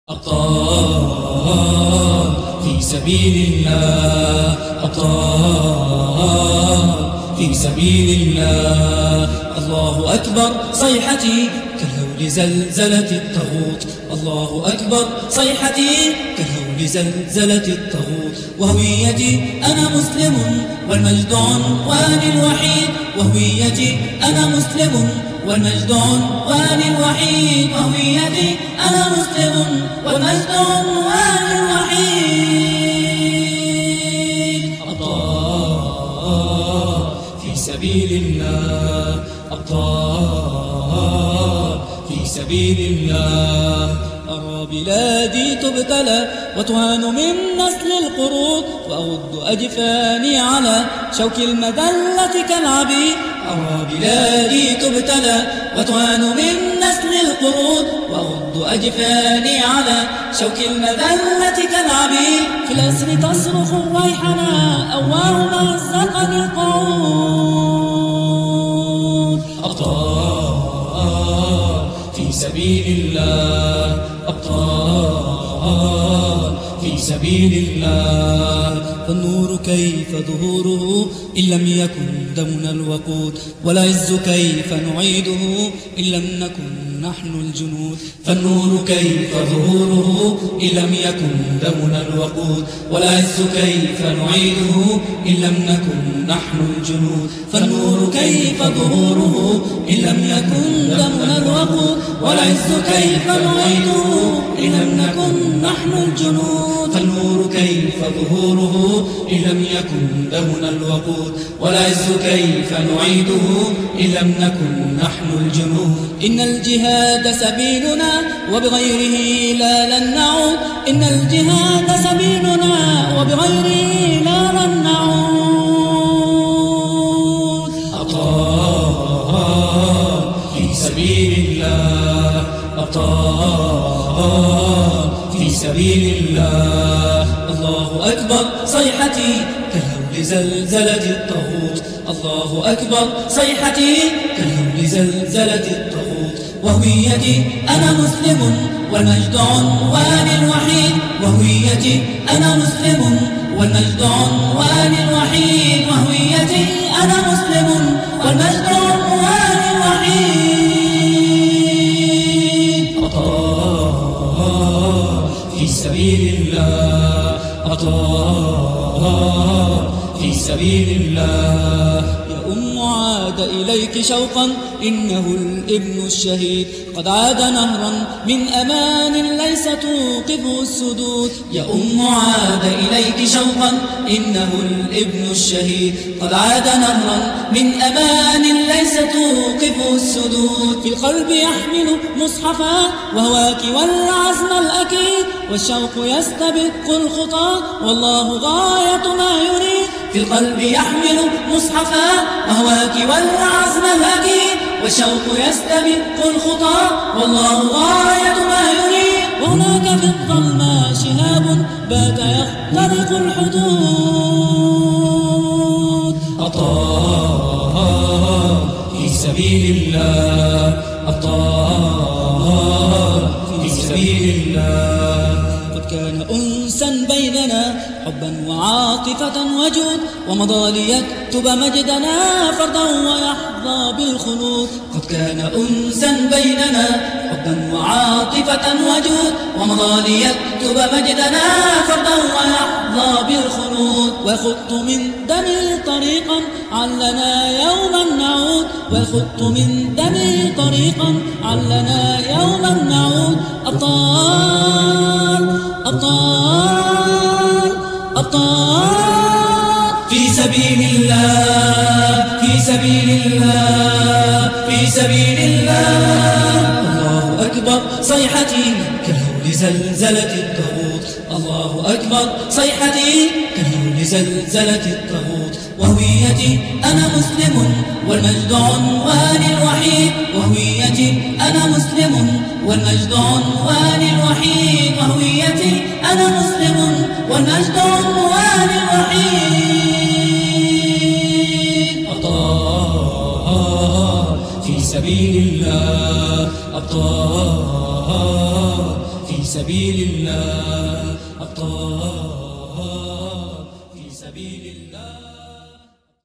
أبطال في سبيل الله، أبطال في سبيل الله. الله أكبر صيحتي كالهول زلزلة الطاغوت، الله أكبر صيحتي كالهول زلزلة الطاغوت. وهويتي أنا مسلم والمجد عنواني الوحيد، وهويتي أنا مسلم والمجد عنواني الوحيد، وهويتي أنا مسلم والمجد عنواني الوحيد. أبطال في سبيل الله، أبطال في سبيل الله. أرى بلادي تبتلى وتهان من نسل القرود، وأغض أجفاني على شوك المذلة كالعبيد. أرى بلادي تبتلى وتهان من نسل القرود، وأغض أجفاني على شوك المذلة كالعبيد. في الأسر تصرخ الريحنا أواه مزقني القعود. أبطال في سبيل الله، أبطال في سبيل الله. فالنور كيف ظهوره إن لم يكن دمنا الوقود، والعز كيف نعيده إن لم نكن نحن الجنود. فالنور كيف ظهوره إن لم يكن دمنا الوقود، والعز كيف نعيده إن لم نكن نحن الجنود. فالنور كيف ظهوره إن لم يكن دمنا الوقود، والعز كيف نعيده إن لم نكن نحن الجنود. فالنور كيف ظهوره إن لم يكن دمنا الوقود، والعز كيف نعيده إن لم نكن نحن الجنود. إن الجهاد سبيلنا وبغيره لا لن نعود، إن الجهاد سبيلنا وبغيره لا لن نعود. أبطال في سبيل الله، أبطال في سبيل الله. الله أكبر صيحتي كالهول زلزلة الطاغوت، الله أكبر صيحتي كالهول زلزلة الطاغوت. وهويتي أنا مسلم والمجد عنواني الوحيد، وهويتي أنا مسلم والمجد عنواني الوحيد، وهويتي أنا مسلم والمجد عنواني الوحيد. أبطال في سبيل الله، أبطال في سبيل الله. يا عاد إليك شوقا إنه الابن الشهيد، قد عاد نهرا من أمان ليس توقفه السدود. يا عاد إليك شوقا إنه الابن الشهيد، قد عاد نهرا من أمان ليس توقفه السدود. في القلب يحمل مصحفا وهواك والعزم الأكيد، والشوق يستبق الخطى والله غاية ما يريد. في القلب يحمل مصحفا وهواك والعزم الأكيد، والشوق يستبق الخطى والله غاية ما يريد. وهناك في الظلماء شهاب بات يخترق الحدود. أبطال في سبيل الله، أبطال في سبيل الله. قد كان أنسا بيننا حبا وعاطفة وجود، ومضى ليكتب مجدنا فردا ويحظى بالخلود. قد كان أنسا بيننا حبا وعاطفة وجود، ومضى ليكتب مجدنا فردا ويحظى بالخلود. وخضت من دمي طريقا علنا يوما نعود، وخضت من دمي طريقا علنا يوما نعود. أبطال أبطال أبطال في سبيل الله، في سبيل الله، في سبيل الله. الله أكبر صيحتي كالهول زلزلة الطاغوت، الله أكبر صيحتي كالهول زلزلة الطاغوت. وهويتي أنا مسلم والمجد عنواني الوحيد، وهويتي أنا مسلم والمجد عنواني الوحيد، وهويتي أنا مسلم والمجد عنواني الوحيد. أبطال في سبيل الله، أبطال في سبيل الله، أبطال في سبيل الله.